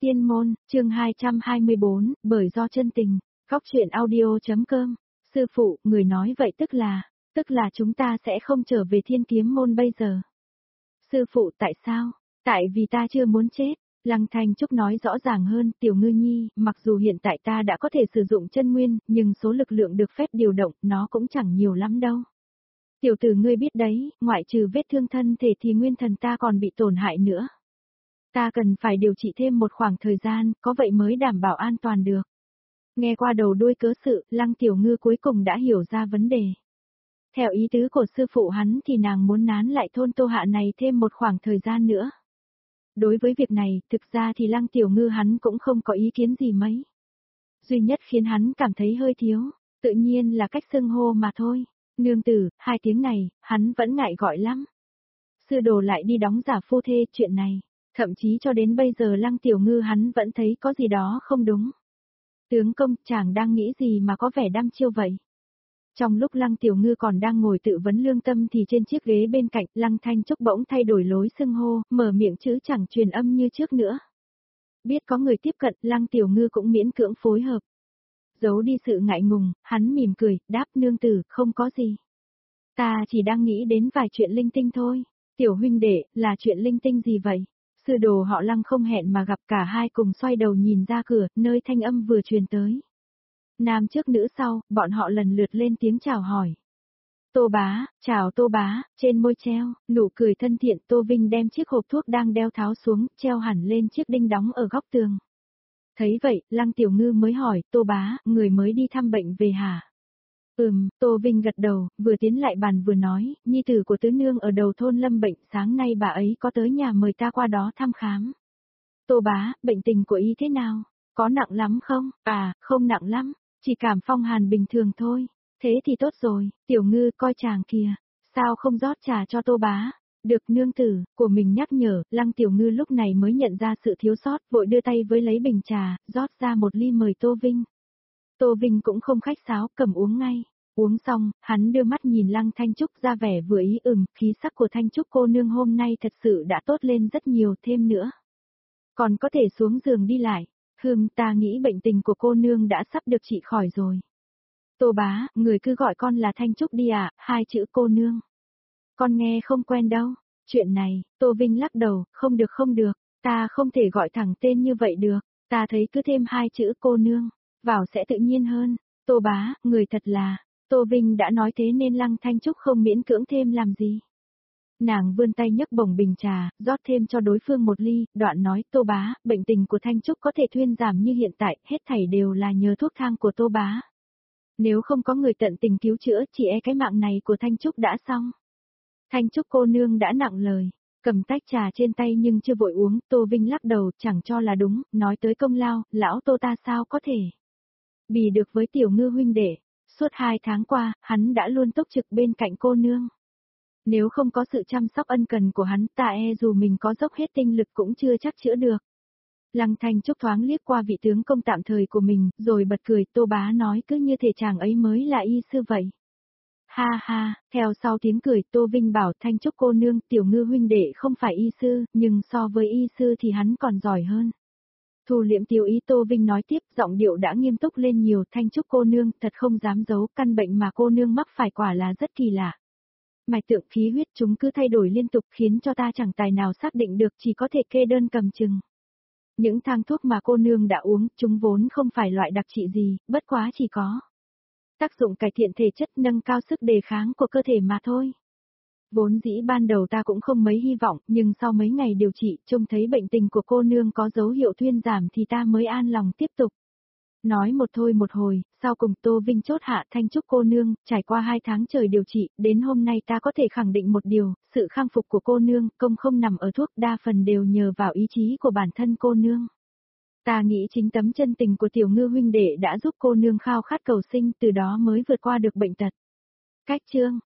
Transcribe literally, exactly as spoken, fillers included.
Tiên môn, chương hai trăm hai mươi bốn, bởi do chân tình, góc truyện audio.com. Sư phụ, người nói vậy tức là, tức là chúng ta sẽ không trở về Thiên Kiếm môn bây giờ. Sư phụ tại sao? Tại vì ta chưa muốn chết. Lăng Thanh Trúc nói rõ ràng hơn, Tiểu Ngư Nhi, mặc dù hiện tại ta đã có thể sử dụng chân nguyên, nhưng số lực lượng được phép điều động, nó cũng chẳng nhiều lắm đâu. Tiểu tử ngươi biết đấy, ngoại trừ vết thương thân thể thì nguyên thần ta còn bị tổn hại nữa. Ta cần phải điều trị thêm một khoảng thời gian, có vậy mới đảm bảo an toàn được. Nghe qua đầu đuôi cớ sự, Lăng Tiểu Ngư cuối cùng đã hiểu ra vấn đề. Theo ý tứ của sư phụ hắn thì nàng muốn nán lại thôn Tô Hạ này thêm một khoảng thời gian nữa. Đối với việc này, thực ra thì Lăng Tiểu Ngư hắn cũng không có ý kiến gì mấy. Duy nhất khiến hắn cảm thấy hơi thiếu, tự nhiên là cách xưng hô mà thôi. Nương tử, hai tiếng này, hắn vẫn ngại gọi lắm. Sư đồ lại đi đóng giả phu thê chuyện này. Thậm chí cho đến bây giờ Lăng Tiểu Ngư hắn vẫn thấy có gì đó không đúng. Tướng công, chàng đang nghĩ gì mà có vẻ đăm chiêu vậy? Trong lúc Lăng Tiểu Ngư còn đang ngồi tự vấn lương tâm thì trên chiếc ghế bên cạnh, Lăng Thanh Trúc bỗng thay đổi lối xưng hô, mở miệng chứ chẳng truyền âm như trước nữa. Biết có người tiếp cận, Lăng Tiểu Ngư cũng miễn cưỡng phối hợp. Giấu đi sự ngại ngùng, hắn mỉm cười, đáp nương tử, không có gì. Ta chỉ đang nghĩ đến vài chuyện linh tinh thôi. Tiểu huynh đệ, là chuyện linh tinh gì vậy? Sư đồ họ Lăng không hẹn mà gặp, cả hai cùng xoay đầu nhìn ra cửa, nơi thanh âm vừa truyền tới. Nam trước nữ sau, bọn họ lần lượt lên tiếng chào hỏi. Tô bá, chào Tô bá, trên môi treo, nụ cười thân thiện. Tô Vinh đem chiếc hộp thuốc đang đeo tháo xuống, treo hẳn lên chiếc đinh đóng ở góc tường. Thấy vậy, Lăng Tiểu Ngư mới hỏi, Tô bá, người mới đi thăm bệnh về hả? Ừm, Tô Vinh gật đầu, vừa tiến lại bàn vừa nói, nhi tử của tứ nương ở đầu thôn lâm bệnh, sáng nay bà ấy có tới nhà mời ta qua đó thăm khám. Tô bá, bệnh tình của y thế nào? Có nặng lắm không? À, không nặng lắm, chỉ cảm phong hàn bình thường thôi. Thế thì tốt rồi, Tiểu Ngư coi chàng kìa, sao không rót trà cho Tô bá? Được nương tử, của mình nhắc nhở, Lăng Tiểu Ngư lúc này mới nhận ra sự thiếu sót, vội đưa tay với lấy bình trà, rót ra một ly mời Tô Vinh. Tô Vinh cũng không khách sáo, cầm uống ngay. Uống xong, hắn đưa mắt nhìn Lăng Thanh Trúc ra vẻ vừa ý ừm, khí sắc của Thanh Trúc cô nương hôm nay thật sự đã tốt lên rất nhiều thêm nữa. Còn có thể xuống giường đi lại. Hừm, ta nghĩ bệnh tình của cô nương đã sắp được trị khỏi rồi. Tô bá, người cứ gọi con là Thanh Trúc đi ạ, à, hai chữ cô nương. Con nghe không quen đâu. Chuyện này, Tô Vinh lắc đầu, không được không được, ta không thể gọi thẳng tên như vậy được, ta thấy cứ thêm hai chữ cô nương, vào sẽ tự nhiên hơn. Tô bá, người thật là, Tô Vinh đã nói thế nên Lăng Thanh Trúc không miễn cưỡng thêm làm gì. Nàng vươn tay nhấc bồng bình trà, rót thêm cho đối phương một ly, đoạn nói, Tô bá, bệnh tình của Thanh Trúc có thể thuyên giảm như hiện tại, hết thảy đều là nhờ thuốc thang của Tô bá. Nếu không có người tận tình cứu chữa, chỉ e cái mạng này của Thanh Trúc đã xong. Thanh Trúc cô nương đã nặng lời, cầm tách trà trên tay nhưng chưa vội uống, Tô Vinh lắc đầu, chẳng cho là đúng, nói tới công lao, lão Tô ta sao có thể bì được với Tiểu Ngư huynh đệ. Suốt hai tháng qua, hắn đã luôn túc trực bên cạnh cô nương. Nếu không có sự chăm sóc ân cần của hắn, ta e dù mình có dốc hết tinh lực cũng chưa chắc chữa được. Lăng Thanh Trúc thoáng liếc qua vị tướng công tạm thời của mình, rồi bật cười, Tô bá nói cứ như thể chàng ấy mới là y sư vậy. Ha ha, theo sau tiếng cười, Tô Vinh bảo Thanh Trúc cô nương, Tiểu Ngư huynh đệ không phải y sư, nhưng so với y sư thì hắn còn giỏi hơn. Thu liệm tiêu ý, Tô Vinh nói tiếp, giọng điệu đã nghiêm túc lên nhiều, Thanh Trúc cô nương, thật không dám giấu, căn bệnh mà cô nương mắc phải quả là rất kỳ lạ. Mạch tượng khí huyết chúng cứ thay đổi liên tục khiến cho ta chẳng tài nào xác định được, chỉ có thể kê đơn cầm chừng. Những thang thuốc mà cô nương đã uống, chúng vốn không phải loại đặc trị gì, bất quá chỉ có tác dụng cải thiện thể chất, nâng cao sức đề kháng của cơ thể mà thôi. Vốn dĩ ban đầu ta cũng không mấy hy vọng, nhưng sau mấy ngày điều trị, trông thấy bệnh tình của cô nương có dấu hiệu thuyên giảm thì ta mới an lòng tiếp tục. Nói một thôi một hồi, sau cùng Tô Vinh chốt hạ, Thanh Trúc cô nương, trải qua hai tháng trời điều trị, đến hôm nay ta có thể khẳng định một điều, sự khang phục của cô nương, công không nằm ở thuốc, đa phần đều nhờ vào ý chí của bản thân cô nương. Ta nghĩ chính tấm chân tình của Tiểu Ngư huynh đệ đã giúp cô nương khao khát cầu sinh, từ đó mới vượt qua được bệnh tật. Cách chương